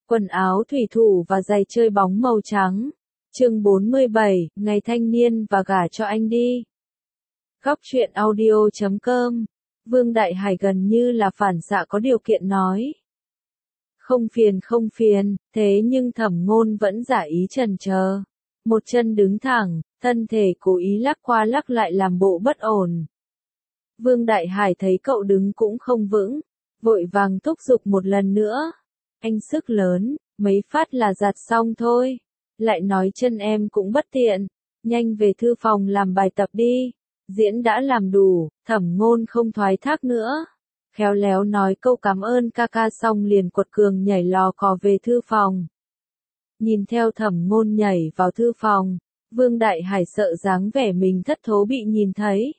Quần áo thủy thủ và giày chơi bóng màu trắng. Chương 47, ngày thanh niên và gả cho anh đi. Góc truyện audio.com. Vương Đại Hải gần như là phản xạ có điều kiện nói. Không phiền, thế nhưng Thẩm Ngôn vẫn giả ý chần chờ. Một chân đứng thẳng, thân thể cố ý lắc qua lắc lại làm bộ bất ổn. Vương Đại Hải thấy cậu đứng cũng không vững, vội vàng thúc giục một lần nữa. Anh sức lớn, mấy phát là giặt xong thôi. Lại nói chân em cũng bất tiện, nhanh về thư phòng làm bài tập đi. Diễn đã làm đủ, Thẩm Ngôn không thoái thác nữa. Khéo léo nói câu cảm ơn ca xong liền quật cường nhảy lò cò về thư phòng. Nhìn theo Thẩm Ngôn nhảy vào thư phòng, Vương Đại Hải sợ dáng vẻ mình thất thố bị nhìn thấy.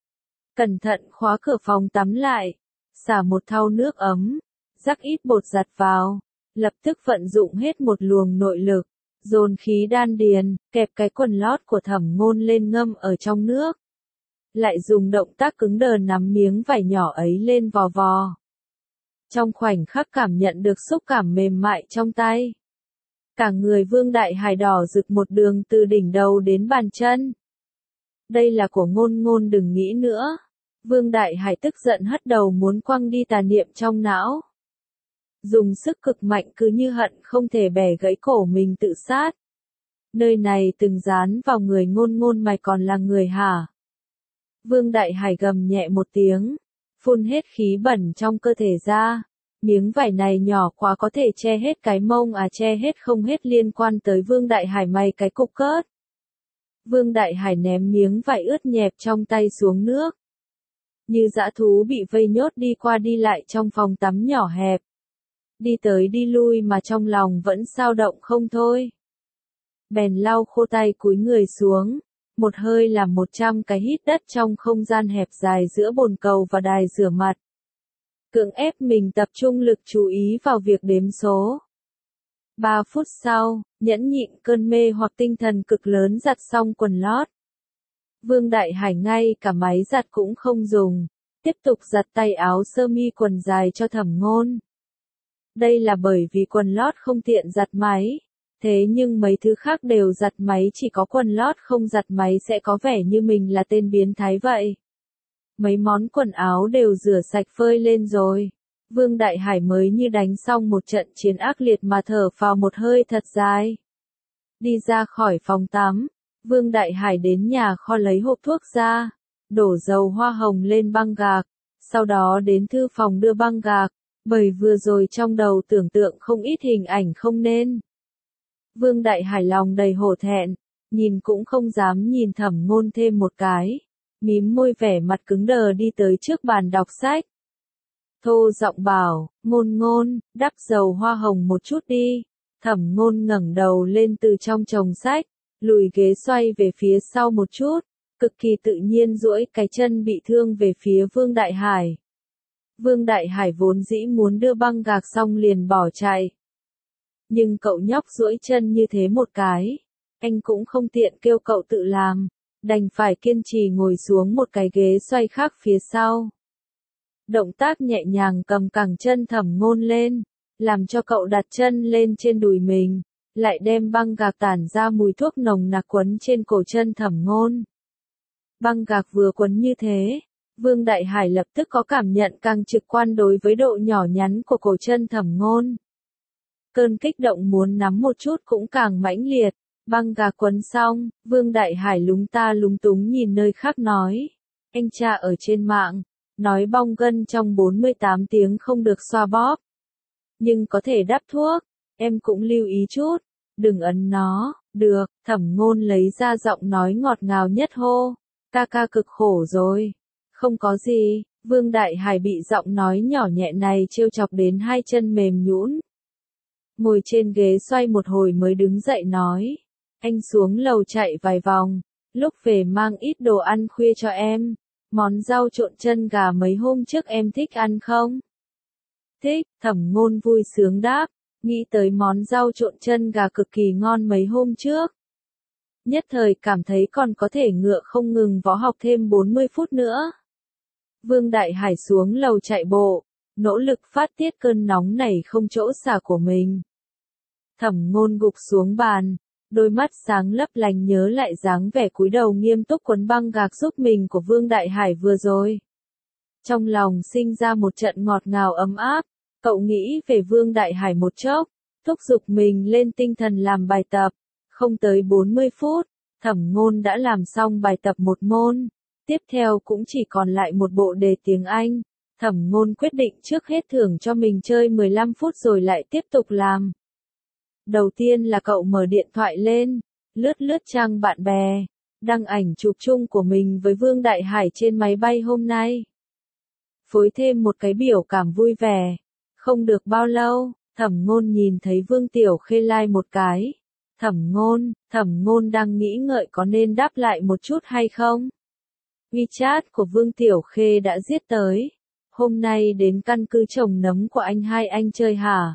Cẩn thận khóa cửa phòng tắm lại, xả một thau nước ấm, rắc ít bột giặt vào, lập tức vận dụng hết một luồng nội lực, dồn khí đan điền, kẹp cái quần lót của Thẩm Ngôn lên ngâm ở trong nước. Lại dùng động tác cứng đờ nắm miếng vải nhỏ ấy lên vò vò. Trong khoảnh khắc cảm nhận được xúc cảm mềm mại trong tay. Cả người Vương Đại Hải đỏ rực một đường từ đỉnh đầu đến bàn chân. Đây là của Ngôn, đừng nghĩ nữa. Vương Đại Hải tức giận hất đầu muốn quăng đi tà niệm trong não. Dùng sức cực mạnh cứ như hận không thể bẻ gãy cổ mình tự sát. Nơi này từng dán vào người Ngôn mày còn là người hả? Vương Đại Hải gầm nhẹ một tiếng, phun hết khí bẩn trong cơ thể ra. Miếng vải này nhỏ quá có thể che hết cái mông che hết không hết liên quan tới Vương Đại Hải mày cái cục cớt. Vương Đại Hải ném miếng vải ướt nhẹp trong tay xuống nước. Như dã thú bị vây nhốt đi qua đi lại trong phòng tắm nhỏ hẹp. Đi tới đi lui mà trong lòng vẫn xao động không thôi. Bèn lau khô tay cúi người xuống. Một hơi làm 100 cái hít đất trong không gian hẹp dài giữa bồn cầu và đài rửa mặt. Cưỡng ép mình tập trung lực chú ý vào việc đếm số. 3 phút sau, nhẫn nhịn cơn mê hoặc tinh thần cực lớn giặt xong quần lót. Vương Đại Hải ngay cả máy giặt cũng không dùng, tiếp tục giặt tay áo sơ mi quần dài cho Thẩm Ngôn. Đây là bởi vì quần lót không tiện giặt máy. Thế nhưng mấy thứ khác đều giặt máy, chỉ có quần lót không giặt máy sẽ có vẻ như mình là tên biến thái vậy. Mấy món quần áo đều rửa sạch phơi lên rồi. Vương Đại Hải mới như đánh xong một trận chiến ác liệt mà thở phào một hơi thật dài. Đi ra khỏi phòng tắm, Vương Đại Hải đến nhà kho lấy hộp thuốc ra, đổ dầu hoa hồng lên băng gạc, sau đó đến thư phòng đưa băng gạc, bởi vừa rồi trong đầu tưởng tượng không ít hình ảnh không nên. Vương Đại Hải lòng đầy hổ thẹn, nhìn cũng không dám nhìn Thẩm Ngôn thêm một cái, mím môi vẻ mặt cứng đờ đi tới trước bàn đọc sách. Thô giọng bảo, Ngôn, đắp dầu hoa hồng một chút đi. Thẩm Ngôn ngẩng đầu lên từ trong chồng sách, lùi ghế xoay về phía sau một chút, cực kỳ tự nhiên duỗi cái chân bị thương về phía Vương Đại Hải. Vương Đại Hải vốn dĩ muốn đưa băng gạc xong liền bỏ chạy. Nhưng cậu nhóc duỗi chân như thế một cái, anh cũng không tiện kêu cậu tự làm, đành phải kiên trì ngồi xuống một cái ghế xoay khác phía sau. Động tác nhẹ nhàng cầm cẳng chân Thẩm Ngôn lên, làm cho cậu đặt chân lên trên đùi mình, lại đem băng gạc tản ra mùi thuốc nồng nặc quấn trên cổ chân Thẩm Ngôn. Băng gạc vừa quấn như thế, Vương Đại Hải lập tức có cảm nhận càng trực quan đối với độ nhỏ nhắn của cổ chân Thẩm Ngôn. Cơn kích động muốn nắm một chút cũng càng mãnh liệt. Băng gạc quấn xong, Vương Đại Hải lúng ta lúng túng nhìn nơi khác nói. Anh tra ở trên mạng, nói bong gân trong 48 tiếng không được xoa bóp. Nhưng có thể đắp thuốc, em cũng lưu ý chút, đừng ấn nó. Được, Thẩm Ngôn lấy ra giọng nói ngọt ngào nhất hô. Ca cực khổ rồi. Không có gì, Vương Đại Hải bị giọng nói nhỏ nhẹ này trêu chọc đến hai chân mềm nhũn. Ngồi trên ghế xoay một hồi mới đứng dậy nói. Anh xuống lầu chạy vài vòng, lúc về mang ít đồ ăn khuya cho em. Món rau trộn chân gà mấy hôm trước em thích ăn không? Thích, Thẩm Ngôn vui sướng đáp, nghĩ tới món rau trộn chân gà cực kỳ ngon mấy hôm trước. Nhất thời cảm thấy còn có thể ngựa không ngừng võ học thêm 40 phút nữa. Vương Đại Hải xuống lầu chạy bộ, nỗ lực phát tiết cơn nóng này không chỗ xả của mình. Thẩm Ngôn gục xuống bàn, đôi mắt sáng lấp lánh nhớ lại dáng vẻ cúi đầu nghiêm túc quấn băng gạc giúp mình của Vương Đại Hải vừa rồi. Trong lòng sinh ra một trận ngọt ngào ấm áp, cậu nghĩ về Vương Đại Hải một chốc, thúc giục mình lên tinh thần làm bài tập. Không tới 40 phút, Thẩm Ngôn đã làm xong bài tập một môn, tiếp theo cũng chỉ còn lại một bộ đề tiếng Anh. Thẩm Ngôn quyết định trước hết thưởng cho mình chơi 15 phút rồi lại tiếp tục làm. Đầu tiên là cậu mở điện thoại lên, lướt lướt trang bạn bè, đăng ảnh chụp chung của mình với Vương Đại Hải trên máy bay hôm nay. Phối thêm một cái biểu cảm vui vẻ. Không được bao lâu, Thẩm Ngôn nhìn thấy Vương Tiểu Khê like một cái. Thẩm Ngôn đang nghĩ ngợi có nên đáp lại một chút hay không. WeChat của Vương Tiểu Khê đã giết tới. Hôm nay đến căn cứ trồng nấm của anh hai anh chơi hả?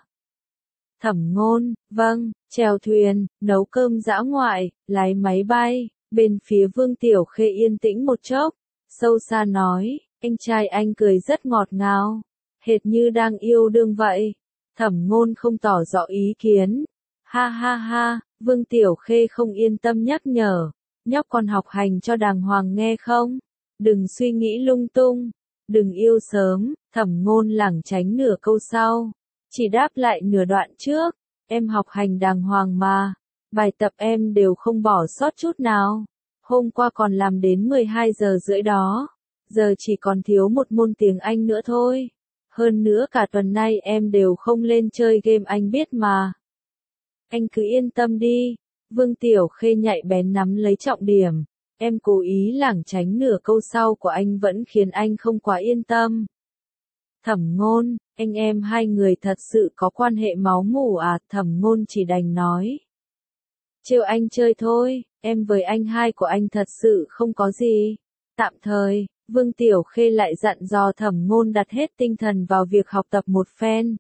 Thẩm Ngôn, vâng, chèo thuyền, nấu cơm dã ngoại, lái máy bay. Bên phía Vương Tiểu Khê yên tĩnh một chốc, sâu xa nói, anh trai anh cười rất ngọt ngào, hệt như đang yêu đương vậy. Thẩm Ngôn không tỏ rõ ý kiến. Ha ha ha, Vương Tiểu Khê không yên tâm nhắc nhở, nhóc còn học hành cho đàng hoàng nghe không? Đừng suy nghĩ lung tung, đừng yêu sớm. Thẩm Ngôn lảng tránh nửa câu sau, chỉ đáp lại nửa đoạn trước, em học hành đàng hoàng mà, bài tập em đều không bỏ sót chút nào. Hôm qua còn làm đến 12 giờ rưỡi đó, giờ chỉ còn thiếu một môn tiếng Anh nữa thôi. Hơn nữa cả tuần nay em đều không lên chơi game anh biết mà. Anh cứ yên tâm đi. Vương Tiểu Khê nhạy bén nắm lấy trọng điểm. Em cố ý lảng tránh nửa câu sau của anh vẫn khiến anh không quá yên tâm. Thẩm Ngôn, anh em hai người thật sự có quan hệ máu mủ à? Thẩm Ngôn chỉ đành nói. Trêu anh chơi thôi, em với anh hai của anh thật sự không có gì. Tạm thời, Vương Tiểu Khê lại dặn dò Thẩm Ngôn đặt hết tinh thần vào việc học tập một phen.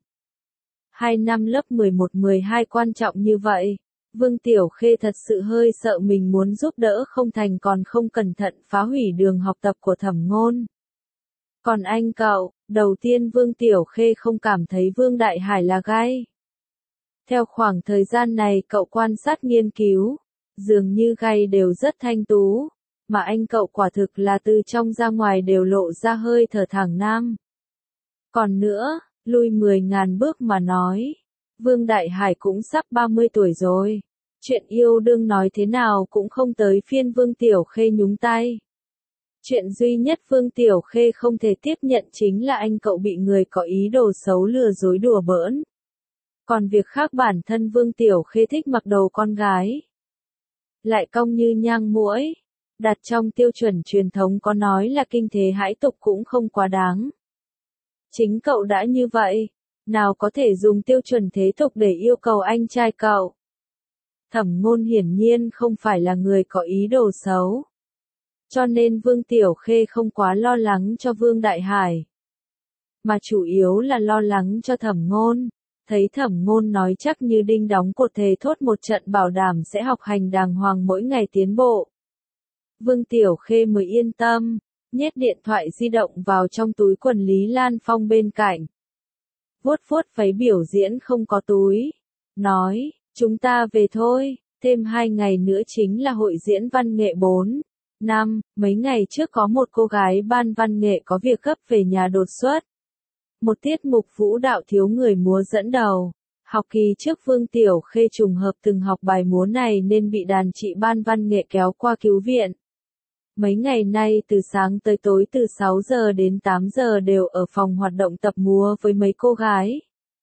2 năm lớp 11-12 quan trọng như vậy, Vương Tiểu Khê thật sự hơi sợ mình muốn giúp đỡ không thành còn không cẩn thận phá hủy đường học tập của Thẩm Ngôn. Còn anh cậu, đầu tiên Vương Tiểu Khê không cảm thấy Vương Đại Hải là gai. Theo khoảng thời gian này cậu quan sát nghiên cứu, dường như gai đều rất thanh tú, mà anh cậu quả thực là từ trong ra ngoài đều lộ ra hơi thở thẳng nam. Còn nữa, lui 10.000 bước mà nói, Vương Đại Hải cũng sắp 30 tuổi rồi, chuyện yêu đương nói thế nào cũng không tới phiên Vương Tiểu Khê nhúng tay. Chuyện duy nhất Vương Tiểu Khê không thể tiếp nhận chính là anh cậu bị người có ý đồ xấu lừa dối đùa bỡn. Còn việc khác bản thân Vương Tiểu Khê thích mặc đồ con gái, lại cong như nhang muỗi, đặt trong tiêu chuẩn truyền thống có nói là kinh thế hãi tục cũng không quá đáng. Chính cậu đã như vậy, nào có thể dùng tiêu chuẩn thế tục để yêu cầu anh trai cậu. Thẩm Ngôn hiển nhiên không phải là người có ý đồ xấu. Cho nên Vương Tiểu Khê không quá lo lắng cho Vương Đại Hải, mà chủ yếu là lo lắng cho Thẩm Ngôn. Thấy Thẩm Ngôn nói chắc như đinh đóng cột thề thốt một trận bảo đảm sẽ học hành đàng hoàng mỗi ngày tiến bộ. Vương Tiểu Khê mới yên tâm, nhét điện thoại di động vào trong túi quần Lý Lan Phong bên cạnh. Vuốt vuốt váy biểu diễn không có túi, nói, chúng ta về thôi, thêm 2 ngày nữa chính là hội diễn văn nghệ 4. Năm, mấy ngày trước có một cô gái ban văn nghệ có việc gấp về nhà đột xuất. Một tiết mục vũ đạo thiếu người múa dẫn đầu. Học kỳ trước Vương Tiểu Khê trùng hợp từng học bài múa này nên bị đàn chị ban văn nghệ kéo qua cứu viện. Mấy ngày nay từ sáng tới tối từ 6 giờ đến 8 giờ đều ở phòng hoạt động tập múa với mấy cô gái.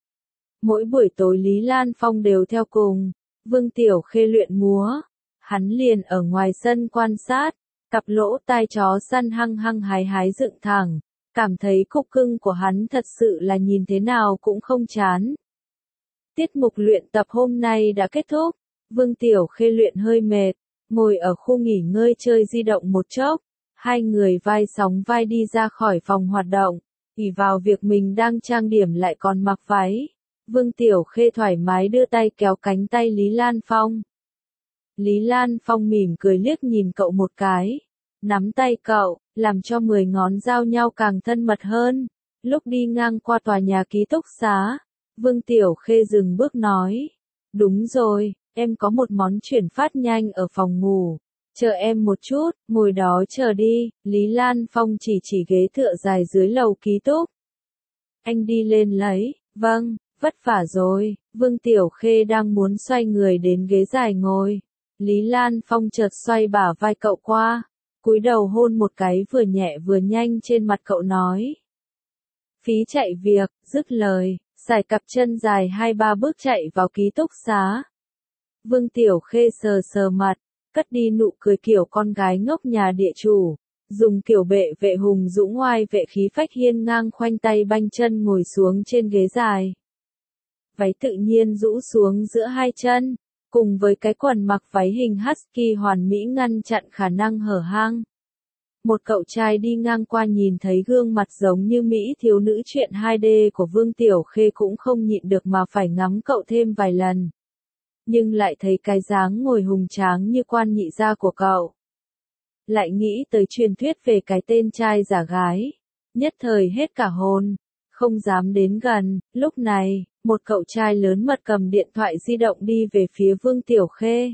Mỗi buổi tối Lý Lan Phong đều theo cùng. Vương Tiểu Khê luyện múa. Hắn liền ở ngoài sân quan sát. Cặp lỗ tai chó săn hăng hăng hái hái dựng thẳng, cảm thấy cục cưng của hắn thật sự là nhìn thế nào cũng không chán. Tiết mục luyện tập hôm nay đã kết thúc, Vương Tiểu Khê luyện hơi mệt, ngồi ở khu nghỉ ngơi chơi di động một chốc, hai người vai sóng vai đi ra khỏi phòng hoạt động, ỷ vào việc mình đang trang điểm lại còn mặc váy. Vương Tiểu Khê thoải mái đưa tay kéo cánh tay Lý Lan Phong. Lý Lan Phong mỉm cười liếc nhìn cậu một cái, nắm tay cậu, làm cho 10 ngón giao nhau càng thân mật hơn. Lúc đi ngang qua tòa nhà ký túc xá, Vương Tiểu Khê dừng bước nói, Đúng rồi, em có một món chuyển phát nhanh ở phòng ngủ. Chờ em một chút, ngồi đó chờ đi, Lý Lan Phong chỉ ghế tựa dài dưới lầu ký túc. Anh đi lên lấy, vâng, vất vả rồi, Vương Tiểu Khê đang muốn xoay người đến ghế dài ngồi. Lý Lan Phong chợt xoay bả vai cậu qua, cúi đầu hôn một cái vừa nhẹ vừa nhanh trên mặt cậu nói. Phí chạy việc, dứt lời, xài cặp chân dài 2-3 bước chạy vào ký túc xá. Vương Tiểu Khê sờ sờ mặt, cất đi nụ cười kiểu con gái ngốc nhà địa chủ, dùng kiểu bệ vệ hùng dũng oai vệ khí phách hiên ngang khoanh tay banh chân ngồi xuống trên ghế dài. Váy tự nhiên rũ xuống giữa hai chân, cùng với cái quần mặc váy hình husky hoàn mỹ ngăn chặn khả năng hở hang. Một cậu trai đi ngang qua nhìn thấy gương mặt giống như Mỹ thiếu nữ truyện 2D của Vương Tiểu Khê cũng không nhịn được mà phải ngắm cậu thêm vài lần. Nhưng lại thấy cái dáng ngồi hùng tráng như quan nhị gia của cậu. Lại nghĩ tới truyền thuyết về cái tên trai giả gái. Nhất thời hết cả hồn, không dám đến gần. Lúc này, một cậu trai lớn mật cầm điện thoại di động đi về phía Vương Tiểu Khê.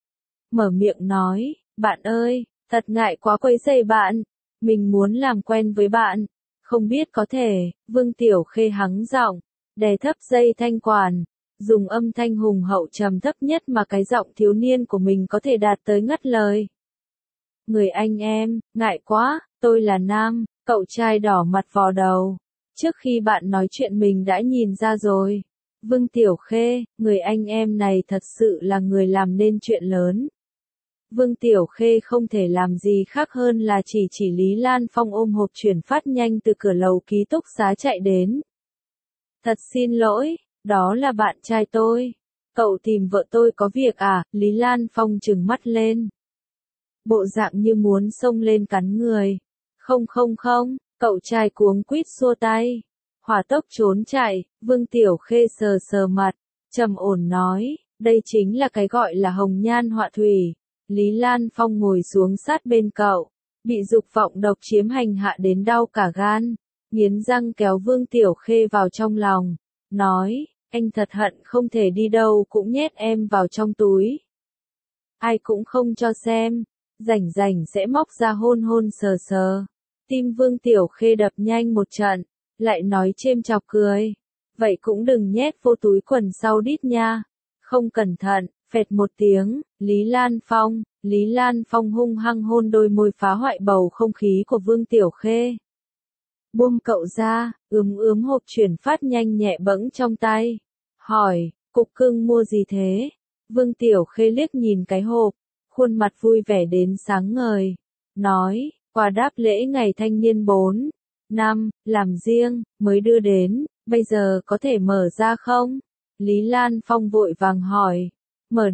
Mở miệng nói, bạn ơi, thật ngại quá quấy rầy bạn, mình muốn làm quen với bạn, không biết có thể. Vương Tiểu Khê hắng giọng, đè thấp dây thanh quản, dùng âm thanh hùng hậu trầm thấp nhất mà cái giọng thiếu niên của mình có thể đạt tới ngắt lời. Người anh em, ngại quá, tôi là nam. Cậu trai đỏ mặt vò đầu. Trước khi bạn nói chuyện mình đã nhìn ra rồi. Vương Tiểu Khê, người anh em này thật sự là người làm nên chuyện lớn. Vương Tiểu Khê không thể làm gì khác hơn là chỉ Lý Lan Phong ôm hộp chuyển phát nhanh từ cửa lầu ký túc xá chạy đến. Thật xin lỗi, đó là bạn trai tôi. Cậu tìm vợ tôi có việc à? Lý Lan Phong trừng mắt lên. Bộ dạng như muốn xông lên cắn người. Không, cậu trai cuống quýt xua tay. Hỏa tốc trốn chạy. Vương Tiểu Khê sờ sờ mặt, trầm ổn nói, đây chính là cái gọi là hồng nhan họa thủy. Lý Lan Phong ngồi xuống sát bên cậu, bị dục vọng độc chiếm hành hạ đến đau cả gan, nghiến răng kéo Vương Tiểu Khê vào trong lòng, nói, anh thật hận không thể đi đâu cũng nhét em vào trong túi. Ai cũng không cho xem, rảnh sẽ móc ra hôn sờ sờ. Tim Vương Tiểu Khê đập nhanh một trận, lại nói chêm chọc cười. Vậy cũng đừng nhét vô túi quần sau đít nha. Không cẩn thận, phẹt một tiếng, Lý Lan Phong hung hăng hôn đôi môi phá hoại bầu không khí của Vương Tiểu Khê. Buông cậu ra, ướm hộp chuyển phát nhanh nhẹ bẫng trong tay. Hỏi, cục cưng mua gì thế? Vương Tiểu Khê liếc nhìn cái hộp, khuôn mặt vui vẻ đến sáng ngời. Nói, quà đáp lễ ngày thanh niên 4 năm, làm riêng, mới đưa đến, bây giờ có thể mở ra không? Lý Lan Phong vội vàng hỏi. Mở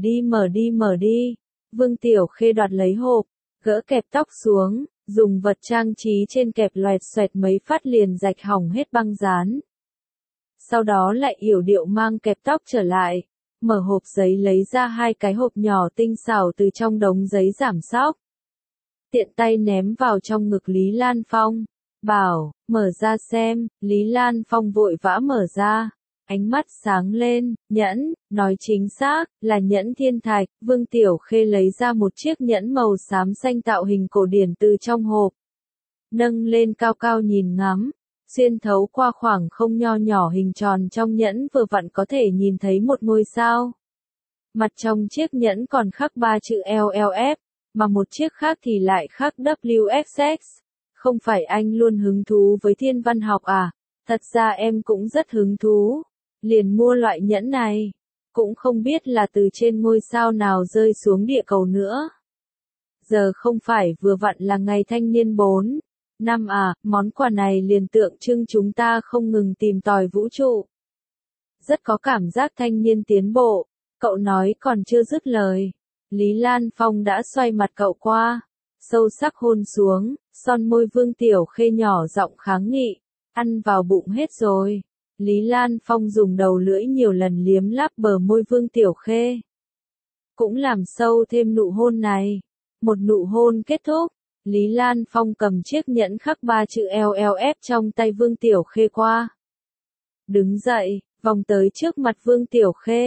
đi. Vương Tiểu Khê đoạt lấy hộp, gỡ kẹp tóc xuống, dùng vật trang trí trên kẹp loẹt xoẹt mấy phát liền rạch hỏng hết băng dán. Sau đó lại yểu điệu mang kẹp tóc trở lại, mở hộp giấy lấy ra 2 cái hộp nhỏ tinh xảo từ trong đống giấy giảm xóc. Tiện tay ném vào trong ngực Lý Lan Phong, bảo, mở ra xem. Lý Lan Phong vội vã mở ra. Ánh mắt sáng lên, nhẫn, nói chính xác, là nhẫn thiên thạch. Vương Tiểu Khê lấy ra một chiếc nhẫn màu xám xanh tạo hình cổ điển từ trong hộp. Nâng lên cao cao nhìn ngắm, xuyên thấu qua khoảng không nho nhỏ hình tròn trong nhẫn vừa vặn có thể nhìn thấy một ngôi sao. Mặt trong chiếc nhẫn còn khắc 3 chữ LLF, mà một chiếc khác thì lại khắc WXX. Không phải anh luôn hứng thú với thiên văn học à? Thật ra em cũng rất hứng thú. Liền mua loại nhẫn này, cũng không biết là từ trên ngôi sao nào rơi xuống địa cầu nữa. Giờ không phải vừa vặn là ngày thanh niên 4 năm à, món quà này liền tượng trưng chúng ta không ngừng tìm tòi vũ trụ. Rất có cảm giác thanh niên tiến bộ, cậu nói còn chưa dứt lời. Lý Lan Phong đã xoay mặt cậu qua, sâu sắc hôn xuống, son môi Vương Tiểu Khê nhỏ giọng kháng nghị, ăn vào bụng hết rồi. Lý Lan Phong dùng đầu lưỡi nhiều lần liếm láp bờ môi Vương Tiểu Khê. Cũng làm sâu thêm nụ hôn này. Một nụ hôn kết thúc, Lý Lan Phong cầm chiếc nhẫn khắc 3 chữ LLF trong tay Vương Tiểu Khê qua. Đứng dậy, vòng tới trước mặt Vương Tiểu Khê.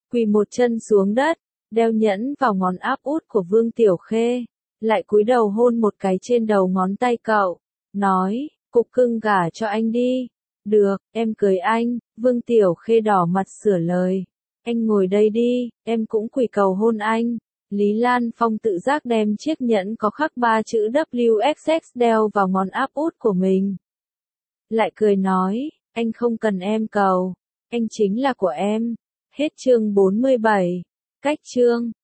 quỳ một chân xuống đất, đeo nhẫn vào ngón áp út của Vương Tiểu Khê, lại cúi đầu hôn một cái trên đầu ngón tay cậu, nói, cục cưng gả cho anh đi. Được, em cưới anh. Vương Tiểu Khê đỏ mặt sửa lời. Anh ngồi đây đi, em cũng quỳ cầu hôn anh. Lý Lan Phong tự giác đem chiếc nhẫn có khắc 3 chữ WXX đeo vào ngón áp út của mình. Lại cười nói, anh không cần em cầu, anh chính là của em. Hết chương 47. Cách chương